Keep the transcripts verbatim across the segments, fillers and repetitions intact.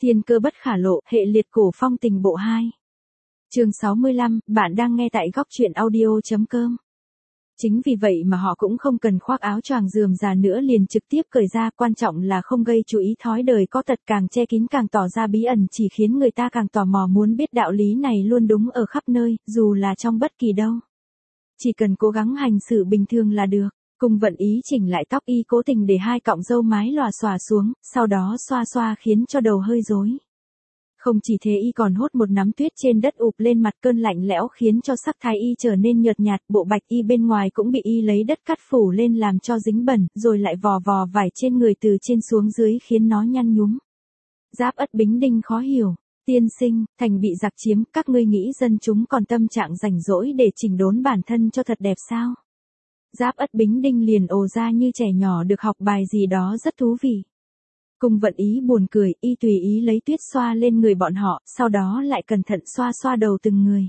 Thiên cơ bất khả lộ, hệ liệt cổ phong tình bộ hai. Chương sáu mươi lăm, bạn đang nghe tại góc truyện audio.com. Chính vì vậy mà họ cũng không cần khoác áo choàng rườm rà nữa, liền trực tiếp cởi ra, quan trọng là không gây chú ý thói đời có tật, càng che kín càng tỏ ra bí ẩn, chỉ khiến người ta càng tò mò muốn biết. Đạo lý này luôn đúng ở khắp nơi, dù là trong bất kỳ đâu. Chỉ cần cố gắng hành xử bình thường là được. Cung Vận Ý chỉnh lại tóc, y cố tình để hai cọng râu mái lòa xòa xuống, sau đó xoa xoa khiến cho đầu hơi rối. Không chỉ thế, y còn hốt một nắm tuyết trên đất ụp lên mặt, cơn lạnh lẽo khiến cho sắc thái y trở nên nhợt nhạt, bộ bạch y bên ngoài cũng bị y lấy đất cắt phủ lên làm cho dính bẩn, rồi lại vò vò vải trên người từ trên xuống dưới khiến nó nhăn nhúm. Giáp Ất Bính Đinh khó hiểu. Tiên sinh, thành bị giặc chiếm, các ngươi nghĩ dân chúng còn tâm trạng rảnh rỗi để chỉnh đốn bản thân cho thật đẹp sao? Giáp Ất Bính Đinh liền ồ ra như trẻ nhỏ được học bài gì đó rất thú vị. Cung Vận Ý buồn cười, y tùy ý lấy tuyết xoa lên người bọn họ, sau đó lại cẩn thận xoa xoa đầu từng người.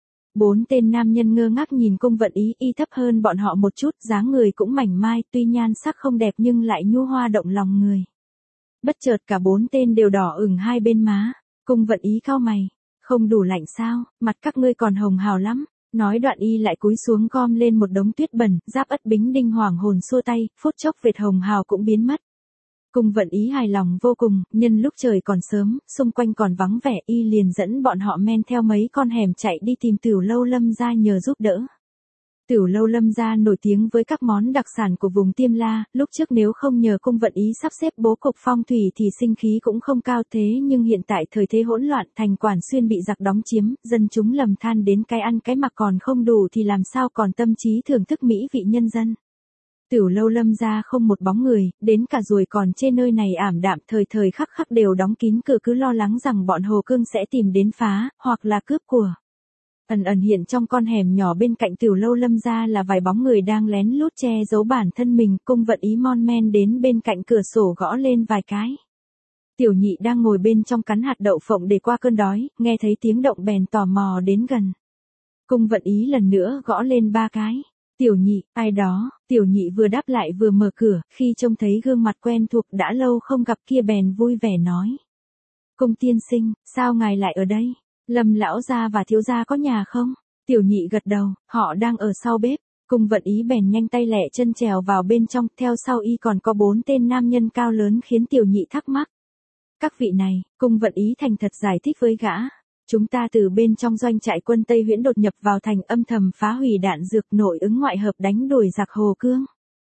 Bốn tên nam nhân ngơ ngác nhìn Cung Vận Ý, y thấp hơn bọn họ một chút, dáng người cũng mảnh mai, tuy nhan sắc không đẹp nhưng lại nhu hoa động lòng người. Bất chợt cả bốn tên đều đỏ ửng hai bên má. Cung Vận Ý cau mày, không đủ lạnh sao, mặt các ngươi còn hồng hào lắm. Nói đoạn y lại cúi xuống gom lên một đống tuyết bẩn, Giáp Ất Bính Đinh hoảng hồn xua tay, phút chốc vệt hồng hào cũng biến mất. Cung Vận Ý hài lòng vô cùng, nhân lúc trời còn sớm, xung quanh còn vắng vẻ, y liền dẫn bọn họ men theo mấy con hẻm chạy đi tìm Tửu Lâu Lâm gia nhờ giúp đỡ. Tửu Lâu Lâm gia nổi tiếng với các món đặc sản của vùng Tiêm La, lúc trước nếu không nhờ Cung Vận Ý sắp xếp bố cục phong thủy thì sinh khí cũng không cao, thế nhưng hiện tại thời thế hỗn loạn, thành Quản Xuyên bị giặc đóng chiếm, dân chúng lầm than đến cái ăn cái mặc còn không đủ thì làm sao còn tâm trí thưởng thức mỹ vị nhân dân. Tửu Lâu Lâm gia không một bóng người, đến cả ruồi còn trên nơi này ảm đạm, thời thời khắc khắc đều đóng kín cửa, cứ lo lắng rằng bọn Hồ Cương sẽ tìm đến phá, hoặc là cướp của. Ẩn ẩn hiện trong con hẻm nhỏ bên cạnh Tửu Lâu Lâm gia là vài bóng người đang lén lút che giấu bản thân mình. Cung Vận Ý mon men đến bên cạnh cửa sổ gõ lên vài cái. Tiểu Nhị đang ngồi bên trong cắn hạt đậu phộng để qua cơn đói, nghe thấy tiếng động bèn tò mò đến gần. Cung Vận Ý lần nữa gõ lên ba cái. Tiểu Nhị, ai đó? Tiểu Nhị vừa đáp lại vừa mở cửa, khi trông thấy gương mặt quen thuộc đã lâu không gặp kia bèn vui vẻ nói. Cung tiên sinh, sao ngài lại ở đây? Lâm lão gia và thiếu gia có nhà không? Tiểu Nhị gật đầu, họ đang ở sau bếp. Cung Vận Ý bèn nhanh tay lẹ chân trèo vào bên trong, theo sau y còn có bốn tên nam nhân cao lớn khiến Tiểu Nhị thắc mắc. Các vị này, Cung Vận Ý thành thật giải thích với gã. Chúng ta từ bên trong doanh trại quân Tây Huyễn đột nhập vào thành, âm thầm phá hủy đạn dược, nội ứng ngoại hợp đánh đuổi giặc Hồ Cương.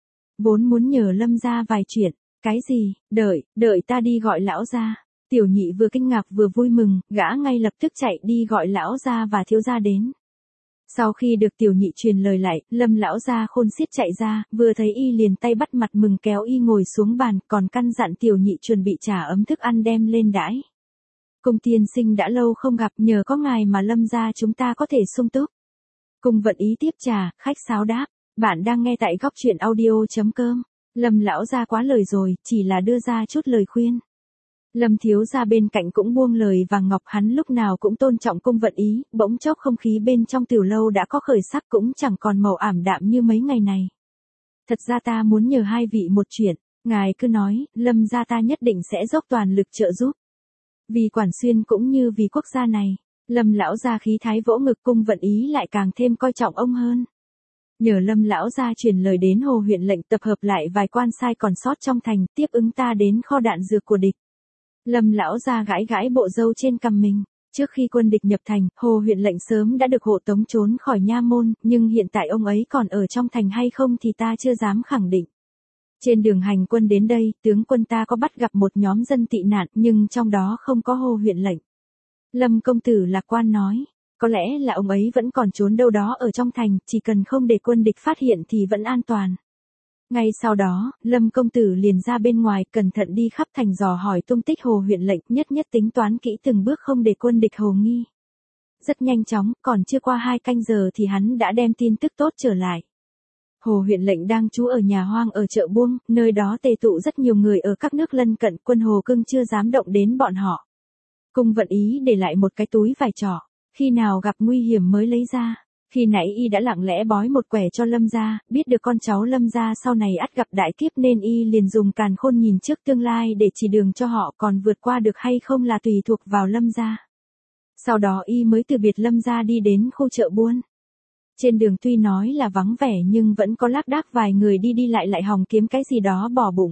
Vốn muốn nhờ Lâm gia vài chuyện. Cái gì? Đợi, đợi ta đi gọi lão gia. Tiểu Nhị vừa kinh ngạc vừa vui mừng, gã ngay lập tức chạy đi gọi lão gia và thiếu gia đến. Sau khi được Tiểu Nhị truyền lời lại, Lâm lão gia khôn xiết chạy ra, vừa thấy y liền tay bắt mặt mừng kéo y ngồi xuống bàn, còn căn dặn Tiểu Nhị chuẩn bị trà ấm thức ăn đem lên đãi. Cung tiên sinh đã lâu không gặp, nhờ có ngài mà Lâm gia chúng ta có thể sung túc. Cung Vận Ý tiếp trà, khách sáo đáp, bạn đang nghe tại góc truyện audio.com. Lâm lão gia quá lời rồi, chỉ là đưa ra chút lời khuyên. Lâm thiếu gia bên cạnh cũng buông lời vàng ngọc, hắn lúc nào cũng tôn trọng Cung Vận Ý, bỗng chốc không khí bên trong tiểu lâu đã có khởi sắc, cũng chẳng còn màu ảm đạm như mấy ngày này. Thật ra ta muốn nhờ hai vị một chuyện, ngài cứ nói, Lâm gia ta nhất định sẽ dốc toàn lực trợ giúp. Vì Quản Xuyên cũng như vì quốc gia này. Lâm lão gia khí thái vỗ ngực, Cung Vận Ý lại càng thêm coi trọng ông hơn. Nhờ Lâm lão gia truyền lời đến Hồ huyện lệnh tập hợp lại vài quan sai còn sót trong thành, tiếp ứng ta đến kho đạn dược của địch. Lâm lão gia gãi gãi bộ râu trên cằm mình. Trước khi quân địch nhập thành, Hồ huyện lệnh sớm đã được hộ tống trốn khỏi nha môn, nhưng hiện tại ông ấy còn ở trong thành hay không thì ta chưa dám khẳng định. Trên đường hành quân đến đây, tướng quân ta có bắt gặp một nhóm dân tị nạn, nhưng trong đó không có Hồ huyện lệnh. Lâm công tử lạc quan nói, có lẽ là ông ấy vẫn còn trốn đâu đó ở trong thành, chỉ cần không để quân địch phát hiện thì vẫn an toàn. Ngay sau đó, Lâm công tử liền ra bên ngoài, cẩn thận đi khắp thành dò hỏi tung tích Hồ huyện lệnh, nhất nhất tính toán kỹ từng bước không để quân địch hồ nghi. Rất nhanh chóng, còn chưa qua hai canh giờ thì hắn đã đem tin tức tốt trở lại. Hồ huyện lệnh đang trú ở nhà hoang ở chợ Buông, nơi đó tề tụ rất nhiều người ở các nước lân cận, quân Hồ Cương chưa dám động đến bọn họ. Cung Vận Ý để lại một cái túi vải trỏ, khi nào gặp nguy hiểm mới lấy ra. Khi nãy y đã lặng lẽ bói một quẻ cho Lâm gia, biết được con cháu Lâm gia sau này ắt gặp đại kiếp nên y liền dùng càn khôn nhìn trước tương lai để chỉ đường cho họ, còn vượt qua được hay không là tùy thuộc vào Lâm gia. Sau đó y mới từ biệt Lâm gia đi đến khu chợ buôn. Trên đường tuy nói là vắng vẻ nhưng vẫn có lác đác vài người đi đi lại lại hòng kiếm cái gì đó bỏ bụng.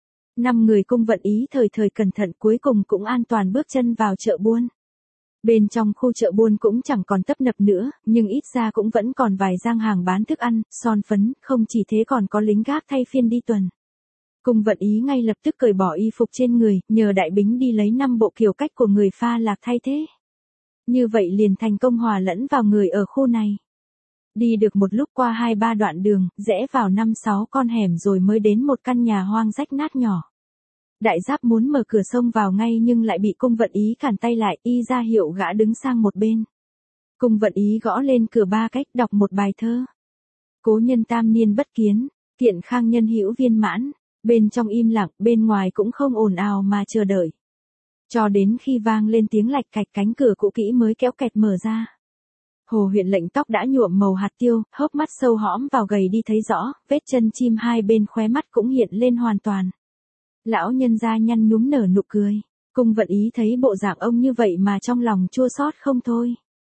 Năm người Cung Vận Ý thời thời cẩn thận cuối cùng cũng an toàn bước chân vào chợ buôn. Bên trong khu chợ buôn cũng chẳng còn tấp nập nữa, nhưng ít ra cũng vẫn còn vài giang hàng bán thức ăn, son phấn, không chỉ thế còn có lính gác thay phiên đi tuần. Cung Vận Ý ngay lập tức cởi bỏ y phục trên người, nhờ Đại Bính đi lấy năm bộ kiểu cách của người pha lạc thay thế. Như vậy liền thành công hòa lẫn vào người ở khu này. Đi được một lúc qua hai ba đoạn đường, rẽ vào năm sáu con hẻm rồi mới đến một căn nhà hoang rách nát nhỏ. Đại Giáp muốn mở cửa xông vào ngay nhưng lại bị Cung Vận Ý cản tay lại, y ra hiệu gã đứng sang một bên. Cung Vận Ý gõ lên cửa ba cách, đọc một bài thơ. Cố nhân tam niên bất kiến, kiện khang nhân hữu viên mãn. Bên trong im lặng, bên ngoài cũng không ồn ào mà chờ đợi. Cho đến khi vang lên tiếng lạch cạch, cánh cửa cũ kỹ mới kéo kẹt mở ra. Hồ Huyện Lệnh tóc đã nhuộm màu hạt tiêu, hốc mắt sâu hõm vào gầy đi thấy rõ, vết chân chim hai bên khóe mắt cũng hiện lên hoàn toàn. Lão nhân gia nhăn nhúm nở nụ cười. Cung Vận Ý thấy bộ dạng ông như vậy mà trong lòng chua xót không thôi.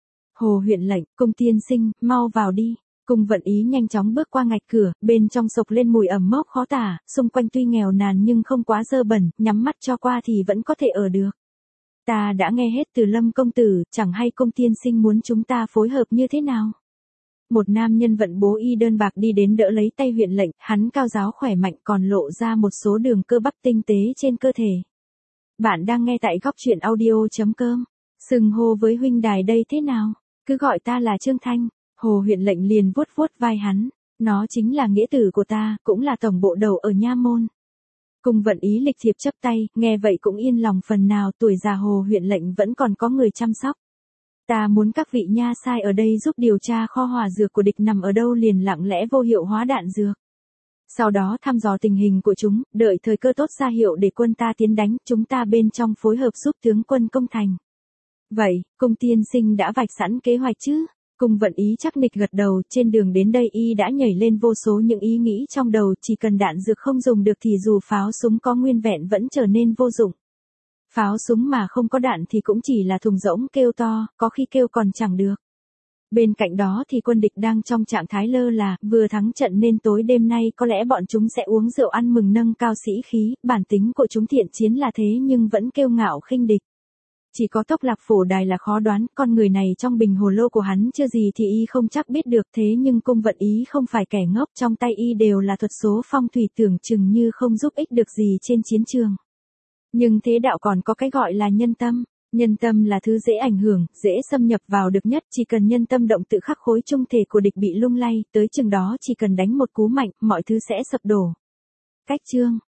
Hồ Huyện Lệnh, Cung tiên sinh, mau vào đi. Cung Vận Ý nhanh chóng bước qua ngạch cửa, bên trong sộc lên mùi ẩm mốc khó tả, xung quanh tuy nghèo nàn nhưng không quá dơ bẩn, nhắm mắt cho qua thì vẫn có thể ở được. Ta đã nghe hết từ Lâm công tử, chẳng hay Cung tiên sinh muốn chúng ta phối hợp như thế nào? Một nam nhân vận bố y đơn bạc đi đến đỡ lấy tay Huyện Lệnh, hắn cao ráo khỏe mạnh còn lộ ra một số đường cơ bắp tinh tế trên cơ thể. Bạn đang nghe tại góc truyện audio chấm com. Xưng hô với huynh đài đây thế nào? Cứ gọi ta là Trương Thanh. Hồ Huyện Lệnh liền vuốt vuốt vai hắn. Nó chính là nghĩa tử của ta, cũng là tổng bộ đầu ở Nha Môn. Cung Vận Ý lịch thiệp chấp tay, nghe vậy cũng yên lòng phần nào, tuổi già Hồ Huyện Lệnh vẫn còn có người chăm sóc. Ta muốn các vị nha sai ở đây giúp điều tra kho hỏa dược của địch nằm ở đâu, liền lặng lẽ vô hiệu hóa đạn dược. Sau đó thăm dò tình hình của chúng, đợi thời cơ tốt ra hiệu để quân ta tiến đánh, chúng ta bên trong phối hợp giúp tướng quân công thành. Vậy, Cung tiên sinh đã vạch sẵn kế hoạch chứ? Cung Vận Ý chắc nịch gật đầu, trên đường đến đây y đã nhảy lên vô số những ý nghĩ trong đầu, chỉ cần đạn dược không dùng được thì dù pháo súng có nguyên vẹn vẫn trở nên vô dụng. Pháo súng mà không có đạn thì cũng chỉ là thùng rỗng kêu to, có khi kêu còn chẳng được. Bên cạnh đó thì quân địch đang trong trạng thái lơ là, vừa thắng trận nên tối đêm nay có lẽ bọn chúng sẽ uống rượu ăn mừng nâng cao sĩ khí, bản tính của chúng thiện chiến là thế nhưng vẫn kiêu ngạo khinh địch. Chỉ có Tốc Lạc Phổ Đài là khó đoán, con người này trong bình hồ lô của hắn chưa gì thì y không chắc biết được, thế nhưng Cung Vận Ý không phải kẻ ngốc, trong tay y đều là thuật số phong thủy, tưởng chừng như không giúp ích được gì trên chiến trường. Nhưng thế đạo còn có cái gọi là nhân tâm. Nhân tâm là thứ dễ ảnh hưởng, dễ xâm nhập vào được nhất, chỉ cần nhân tâm động tự khắc khối trung thể của địch bị lung lay, tới chừng đó chỉ cần đánh một cú mạnh, mọi thứ sẽ sập đổ. Cách chương